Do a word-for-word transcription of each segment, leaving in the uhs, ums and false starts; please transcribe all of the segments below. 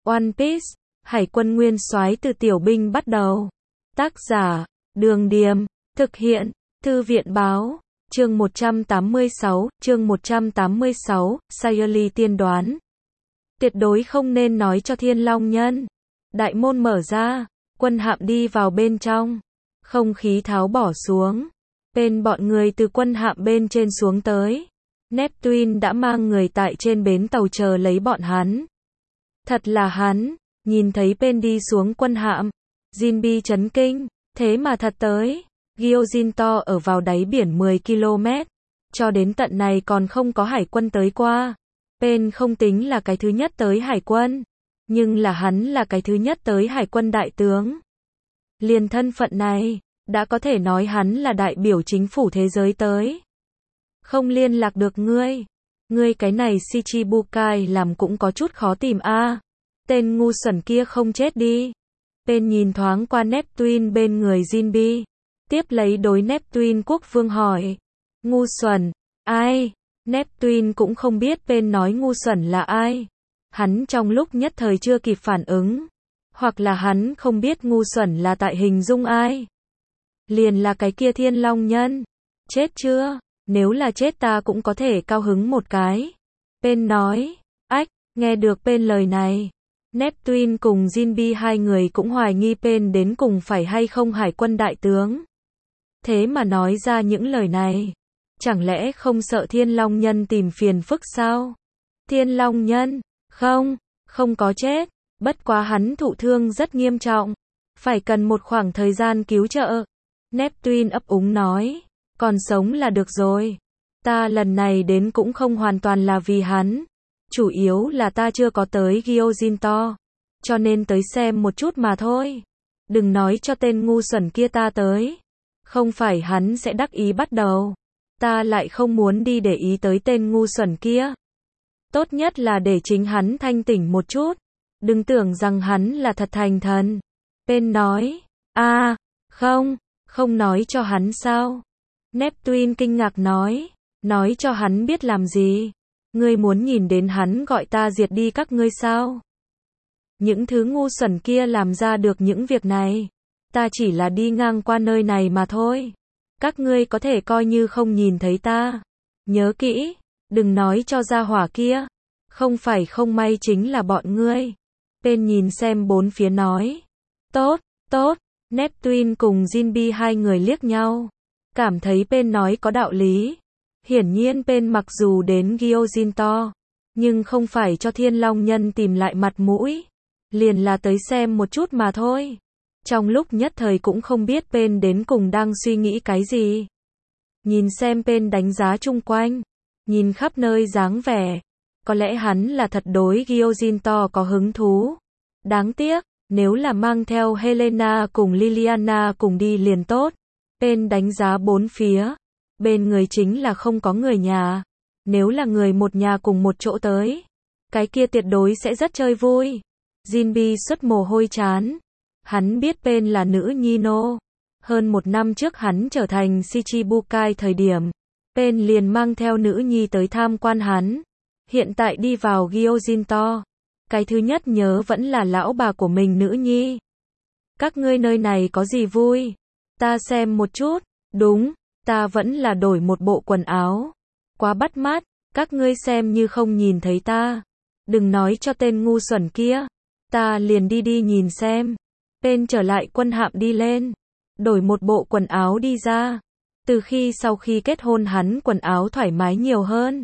One Piece, Hải quân nguyên soái từ tiểu binh bắt đầu. Tác giả, Đường Điềm, thực hiện, Thư viện Báo, chương một trăm tám mươi sáu, chương một trăm tám mươi sáu, Sayuri tiên đoán. Tuyệt đối không nên nói cho Thiên Long Nhân. Đại môn mở ra, quân hạm đi vào bên trong. Không khí tháo bỏ xuống. Bên bọn người từ quân hạm bên trên xuống tới. Neptune đã mang người tại trên bến tàu chờ lấy bọn hắn. Thật là hắn, nhìn thấy bên đi xuống quân hạm. Jinbe chấn kinh, thế mà thật tới. Gyojin-to ở vào đáy biển mười ki lô mét. Cho đến tận này còn không có hải quân tới qua. Pen không tính là cái thứ nhất tới hải quân. Nhưng là hắn là cái thứ nhất tới hải quân đại tướng. Liền thân phận này, đã có thể nói hắn là đại biểu chính phủ thế giới tới. Không liên lạc được ngươi. Ngươi cái này Shichibukai làm cũng có chút khó tìm a. À. Tên ngu xuẩn kia không chết đi. Pen nhìn thoáng qua Neptune bên người Jinbe. Tiếp lấy đối Neptune quốc vương hỏi. Ngu xuẩn, ai? Neptune cũng không biết Pen nói ngu xuẩn là ai. Hắn trong lúc nhất thời chưa kịp phản ứng. Hoặc là hắn không biết ngu xuẩn là tại hình dung ai. Liền là cái kia Thiên Long Nhân. Chết chưa? Nếu là chết ta cũng có thể cao hứng một cái. Pen nói. Ách, nghe được Pen lời này. Neptune cùng Jinbe hai người cũng hoài nghi Pen đến cùng phải hay không hải quân đại tướng. Thế mà nói ra những lời này. Chẳng lẽ không sợ Thiên Long Nhân tìm phiền phức sao? Thiên Long Nhân, không, không có chết. Bất quá hắn thụ thương rất nghiêm trọng. Phải cần một khoảng thời gian cứu trợ. Neptune ấp úng nói. Còn sống là được rồi. Ta lần này đến cũng không hoàn toàn là vì hắn. Chủ yếu là ta chưa có tới Gyojin-to. Cho nên tới xem một chút mà thôi. Đừng nói cho tên ngu xuẩn kia ta tới. Không phải hắn sẽ đắc ý bắt đầu. Ta lại không muốn đi để ý tới tên ngu xuẩn kia. Tốt nhất là để chính hắn thanh tỉnh một chút. Đừng tưởng rằng hắn là thật thành thần. Pen nói. a à, không, không nói cho hắn sao? Neptune kinh ngạc nói. Nói cho hắn biết làm gì? Ngươi muốn nhìn đến hắn gọi ta diệt đi các ngươi sao? Những thứ ngu xuẩn kia làm ra được những việc này. Ta chỉ là đi ngang qua nơi này mà thôi. Các ngươi có thể coi như không nhìn thấy ta. Nhớ kỹ, đừng nói cho gia hỏa kia. Không phải không may chính là bọn ngươi. Pen nhìn xem bốn phía nói. Tốt, tốt. Neptune cùng Jinbe hai người liếc nhau. Cảm thấy Pen nói có đạo lý. Hiển nhiên Pen mặc dù đến Gyojin-to, nhưng không phải cho Thiên Long Nhân tìm lại mặt mũi. Liền là tới xem một chút mà thôi. Trong lúc nhất thời cũng không biết Pen đến cùng đang suy nghĩ cái gì. Nhìn xem Pen đánh giá chung quanh. Nhìn khắp nơi dáng vẻ. Có lẽ hắn là thật đối Gyojin-to có hứng thú. Đáng tiếc, nếu là mang theo Helena cùng Liliana cùng đi liền tốt. Pen đánh giá bốn phía. Bên người chính là không có người nhà. Nếu là người một nhà cùng một chỗ tới. Cái kia tuyệt đối sẽ rất chơi vui. Jinbe xuất mồ hôi chán. Hắn biết Pen là nữ nhi nô. Hơn một năm trước hắn trở thành Shichibukai thời điểm. Pen liền mang theo nữ nhi tới tham quan hắn. Hiện tại đi vào Gyojin-to. Cái thứ nhất nhớ vẫn là lão bà của mình nữ nhi. Các ngươi nơi này có gì vui? Ta xem một chút. Đúng, ta vẫn là đổi một bộ quần áo. Quá bắt mắt, các ngươi xem như không nhìn thấy ta. Đừng nói cho tên ngu xuẩn kia. Ta liền đi đi nhìn xem. Pen trở lại quân hạm đi lên. Đổi một bộ quần áo đi ra. Từ khi sau khi kết hôn hắn quần áo thoải mái nhiều hơn.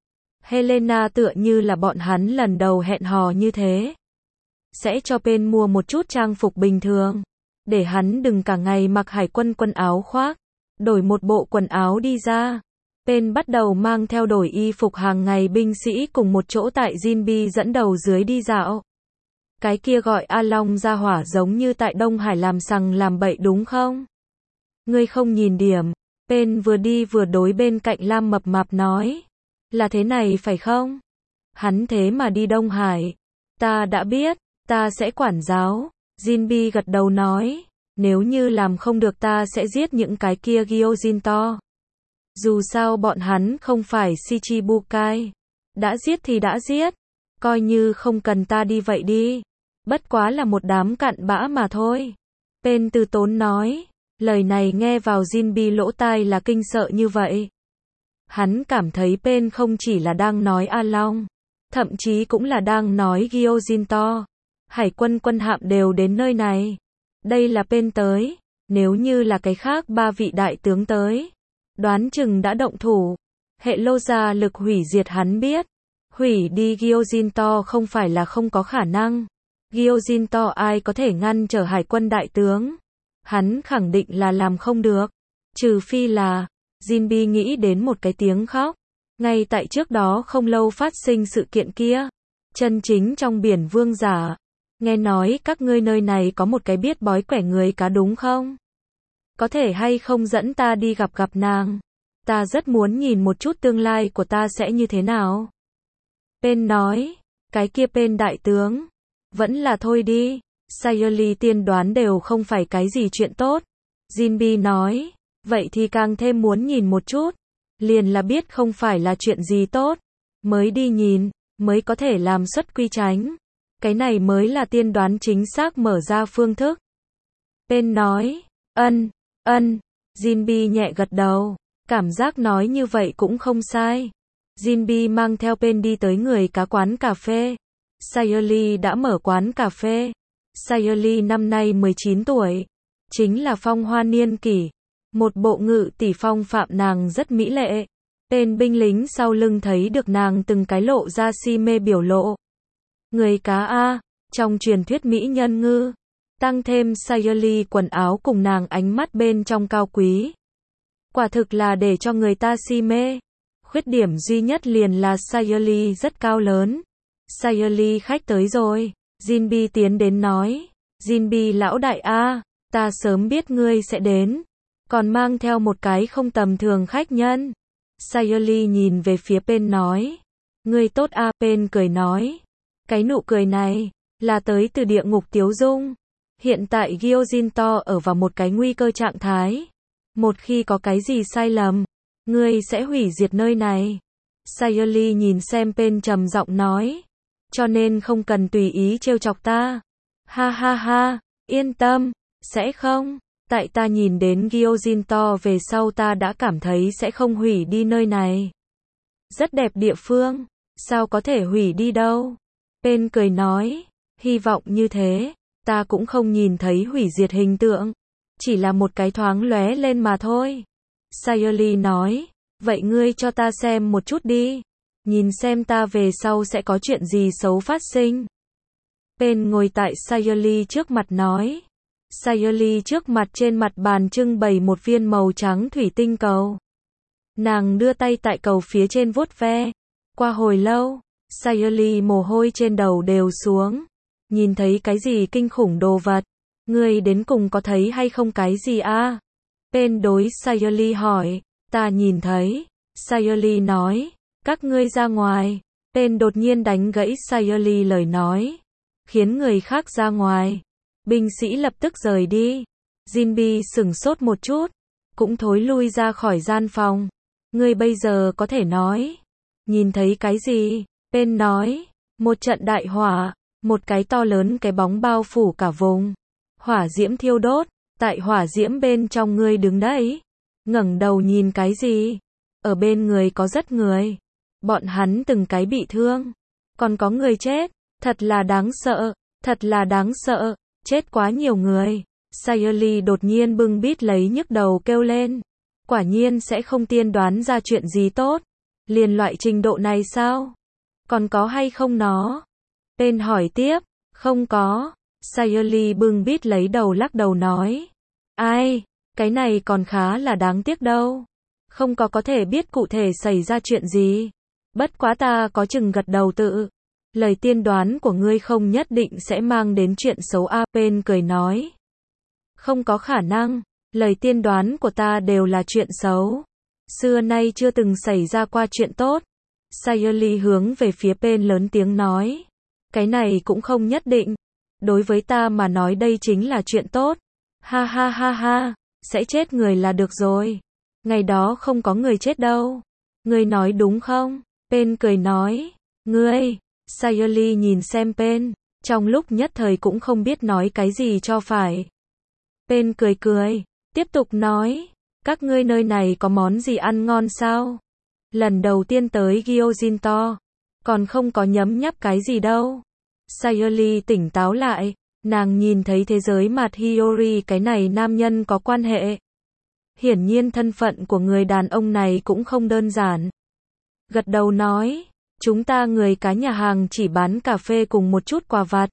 Helena tựa như là bọn hắn lần đầu hẹn hò như thế. Sẽ cho Pen mua một chút trang phục bình thường. Để hắn đừng cả ngày mặc hải quân quần áo khoác. Đổi một bộ quần áo đi ra. Pen bắt đầu mang theo đổi y phục hàng ngày binh sĩ cùng một chỗ tại Jinbe dẫn đầu dưới đi dạo. Cái kia gọi A Long ra hỏa giống như tại Đông Hải làm sằng làm bậy đúng không? Ngươi không nhìn điểm. Pen vừa đi vừa đối bên cạnh Lam mập mạp nói. Là thế này phải không? Hắn thế mà đi Đông Hải. Ta đã biết, ta sẽ quản giáo. Jinbe gật đầu nói. Nếu như làm không được ta sẽ giết những cái kia Gyojin-to. Dù sao bọn hắn không phải Shichibukai. Đã giết thì đã giết. Coi như không cần ta đi vậy đi. Bất quá là một đám cặn bã mà thôi. Pen từ tốn nói. Lời này nghe vào Jinbi lỗ tai là kinh sợ như vậy. Hắn cảm thấy Pen không chỉ là đang nói A Long, thậm chí cũng là đang nói Gyojin-to. Hải quân quân hạm đều đến nơi này. Đây là Pen tới. Nếu như là cái khác ba vị đại tướng tới, đoán chừng đã động thủ. Hệ lô gia lực hủy diệt hắn biết. Hủy đi Gyojin-to không phải là không có khả năng. Gyojin-to ai có thể ngăn trở hải quân đại tướng. Hắn khẳng định là làm không được. Trừ phi là, Jinbi nghĩ đến một cái tiếng khóc. Ngay tại trước đó không lâu phát sinh sự kiện kia. Chân chính trong biển vương giả. Nghe nói các ngươi nơi này có một cái biết bói quẻ người cá đúng không? Có thể hay không dẫn ta đi gặp gặp nàng? Ta rất muốn nhìn một chút tương lai của ta sẽ như thế nào. Pen nói, cái kia Pen đại tướng. Vẫn là thôi đi. Sayuri tiên đoán đều không phải cái gì chuyện tốt. Jinbi nói, vậy thì càng thêm muốn nhìn một chút. Liền là biết không phải là chuyện gì tốt. Mới đi nhìn, mới có thể làm xuất quy tránh. Cái này mới là tiên đoán chính xác mở ra phương thức. Pen nói, ân, ân. Jinbi nhẹ gật đầu. Cảm giác nói như vậy cũng không sai. Jinbi mang theo Pen đi tới người cá quán cà phê. Sayuri đã mở quán cà phê. Sayuri năm nay mười chín tuổi. Chính là phong hoa niên kỷ. Một bộ ngự tỷ phong phạm nàng rất mỹ lệ. Pen binh lính sau lưng thấy được nàng từng cái lộ ra si mê biểu lộ. Người cá A, trong truyền thuyết mỹ nhân ngư. Tăng thêm Sayuri quần áo cùng nàng ánh mắt bên trong cao quý. Quả thực là để cho người ta si mê. Khuyết điểm duy nhất liền là Sayuri rất cao lớn. Sayuri khách tới rồi. Jinbi tiến đến nói. Jinbi lão đại A, ta sớm biết ngươi sẽ đến. Còn mang theo một cái không tầm thường khách nhân. Sayuri nhìn về phía Pen nói. Ngươi tốt A. Pen cười nói. Cái nụ cười này, là tới từ địa ngục Tiếu Dung. Hiện tại Gyojin-to ở vào một cái nguy cơ trạng thái. Một khi có cái gì sai lầm, ngươi sẽ hủy diệt nơi này. Sayuri nhìn xem Pen trầm giọng nói. Cho nên không cần tùy ý trêu chọc ta. Ha ha ha, yên tâm, sẽ không. Tại ta nhìn đến Gyojin-to về sau ta đã cảm thấy sẽ không hủy đi nơi này. Rất đẹp địa phương, sao có thể hủy đi đâu. Pen cười nói, hy vọng như thế, ta cũng không nhìn thấy hủy diệt hình tượng. Chỉ là một cái thoáng lóe lên mà thôi. Sayuri nói, vậy ngươi cho ta xem một chút đi. Nhìn xem ta về sau sẽ có chuyện gì xấu phát sinh. Pen ngồi tại Sayuri trước mặt nói. Sayuri trước mặt trên mặt bàn trưng bày một viên màu trắng thủy tinh cầu. Nàng đưa tay tại cầu phía trên vuốt ve. Qua hồi lâu, Sayuri mồ hôi trên đầu đều xuống. Nhìn thấy cái gì kinh khủng đồ vật? Ngươi đến cùng có thấy hay không cái gì a? Pen đối Sayuri hỏi. Ta nhìn thấy. Sayuri nói. Các ngươi ra ngoài. Pen đột nhiên đánh gãy Sayuri lời nói. Khiến người khác ra ngoài. Binh sĩ lập tức rời đi. Jinbi sửng sốt một chút. Cũng thối lui ra khỏi gian phòng. Ngươi bây giờ có thể nói. Nhìn thấy cái gì? Pen nói. Một trận đại hỏa. Một cái to lớn cái bóng bao phủ cả vùng. Hỏa diễm thiêu đốt. Tại hỏa diễm bên trong ngươi đứng đấy. Ngẩng đầu nhìn cái gì? Ở bên người có rất người. Bọn hắn từng cái bị thương. Còn có người chết. Thật là đáng sợ. Thật là đáng sợ. Chết quá nhiều người. Sayuri đột nhiên bưng bít lấy nhức đầu kêu lên. Quả nhiên sẽ không tiên đoán ra chuyện gì tốt. Liền loại trình độ này sao? Còn có hay không nó? Pen hỏi tiếp. Không có. Sayuri bưng bít lấy đầu lắc đầu nói. Ai? Cái này còn khá là đáng tiếc đâu. Không có có thể biết cụ thể xảy ra chuyện gì. Bất quá ta có chừng gật đầu tự. Lời tiên đoán của ngươi không nhất định sẽ mang đến chuyện xấu a. Pen cười nói. Không có khả năng. Lời tiên đoán của ta đều là chuyện xấu. Xưa nay chưa từng xảy ra qua chuyện tốt. Sayuri hướng về phía Pen lớn tiếng nói. Cái này cũng không nhất định. Đối với ta mà nói đây chính là chuyện tốt. Ha ha ha ha. Sẽ chết người là được rồi. Ngày đó không có người chết đâu. Ngươi nói đúng không? Pen cười nói. Ngươi. Sayuri nhìn xem Pen. Trong lúc nhất thời cũng không biết nói cái gì cho phải. Pen cười cười, tiếp tục nói, các ngươi nơi này có món gì ăn ngon sao? Lần đầu tiên tới Gyojin-to, còn không có nhấm nháp cái gì đâu. Sayori tỉnh táo lại, nàng nhìn thấy thế giới mặt Hiyori cái này nam nhân có quan hệ. Hiển nhiên thân phận của người đàn ông này cũng không đơn giản. Gật đầu nói, chúng ta người cá nhà hàng chỉ bán cà phê cùng một chút quà vặt.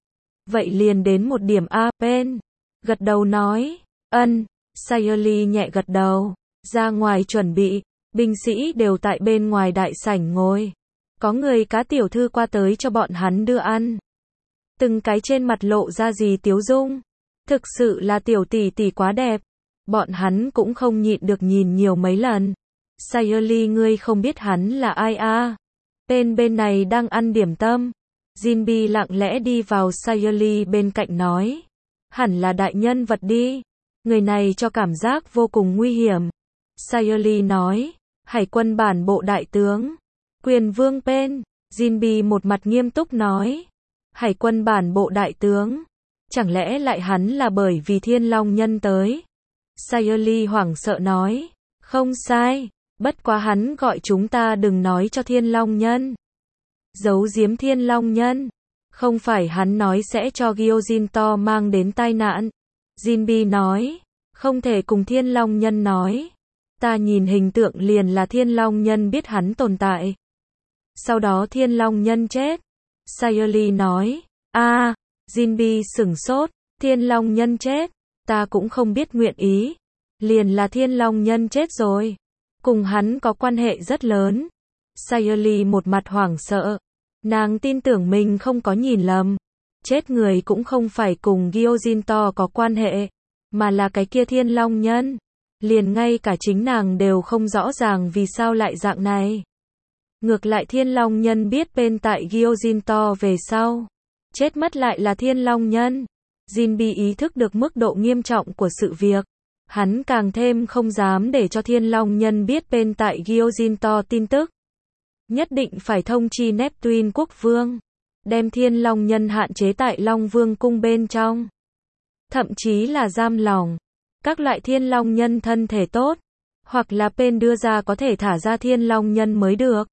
Vậy liền đến một điểm A. Pen gật đầu nói, ân. Sayori nhẹ gật đầu, ra ngoài chuẩn bị, binh sĩ đều tại bên ngoài đại sảnh ngồi. Có người cá tiểu thư qua tới cho bọn hắn đưa ăn. Từng cái trên mặt lộ ra gì tiếu dung. Thực sự là tiểu tỷ tỷ quá đẹp. Bọn hắn cũng không nhịn được nhìn nhiều mấy lần. Sayori ngươi không biết hắn là ai à? Bên bên này đang ăn điểm tâm. Jinbi lặng lẽ đi vào Sayori bên cạnh nói. Hẳn là đại nhân vật đi. Người này cho cảm giác vô cùng nguy hiểm. Sayori nói. Hải quân bản bộ đại tướng. Quyền vương Pen. Jinbi một mặt nghiêm túc nói. Hải quân bản bộ đại tướng. Chẳng lẽ lại hắn là bởi vì Thiên Long Nhân tới? Sayori hoảng sợ nói. Không sai. Bất quá hắn gọi chúng ta đừng nói cho Thiên Long Nhân. Giấu giếm Thiên Long Nhân. Không phải hắn nói sẽ cho Gyojin-to mang đến tai nạn. Jinbi nói. Không thể cùng Thiên Long Nhân nói. Ta nhìn hình tượng liền là Thiên Long Nhân biết hắn tồn tại. Sau đó Thiên Long Nhân chết. Sayori nói. a à, Jinbi sửng sốt. Thiên Long Nhân chết. Ta cũng không biết nguyện ý. Liền là Thiên Long Nhân chết rồi. Cùng hắn có quan hệ rất lớn. Sayori một mặt hoảng sợ. Nàng tin tưởng mình không có nhìn lầm. Chết người cũng không phải cùng Gyojin-to có quan hệ. Mà là cái kia Thiên Long Nhân. Liền ngay cả chính nàng đều không rõ ràng vì sao lại dạng này. Ngược lại Thiên Long Nhân biết bên tại Gyojin-to về sau. Chết mất lại là Thiên Long Nhân. Jinbi ý thức được mức độ nghiêm trọng của sự việc. Hắn càng thêm không dám để cho Thiên Long Nhân biết bên tại Gyojin-to tin tức. Nhất định phải thông chi Neptune quốc vương. Đem Thiên Long Nhân hạn chế tại Long Vương cung bên trong. Thậm chí là giam lỏng. Các loại Thiên Long Nhân thân thể tốt. Hoặc là Pen đưa ra có thể thả ra Thiên Long Nhân mới được.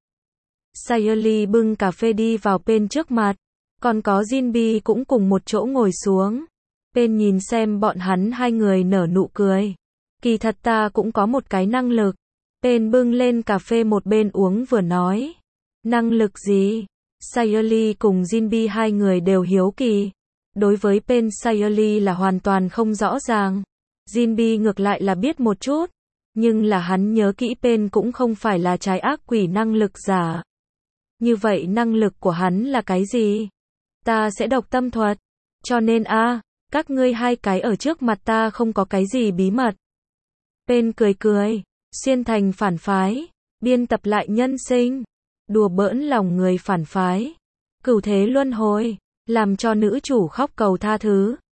Sayori bưng cà phê đi vào Pen trước mặt. Còn có Jinbi cũng cùng một chỗ ngồi xuống. Pen nhìn xem bọn hắn hai người nở nụ cười. Kỳ thật ta cũng có một cái năng lực. Pen bưng lên cà phê một bên uống vừa nói. Năng lực gì? Sayori cùng Jinbi hai người đều hiếu kỳ. Đối với Pen Sayori là hoàn toàn không rõ ràng. Jinbi ngược lại là biết một chút. Nhưng là hắn nhớ kỹ Pen cũng không phải là trái ác quỷ năng lực giả. Như vậy năng lực của hắn là cái gì? Ta sẽ độc tâm thuật. Cho nên a à, các ngươi hai cái ở trước mặt ta không có cái gì bí mật. Pen cười cười. Xuyên thành phản phái. Biên tập lại nhân sinh. Đùa bỡn lòng người phản phái. Cửu thế luân hồi. Làm cho nữ chủ khóc cầu tha thứ.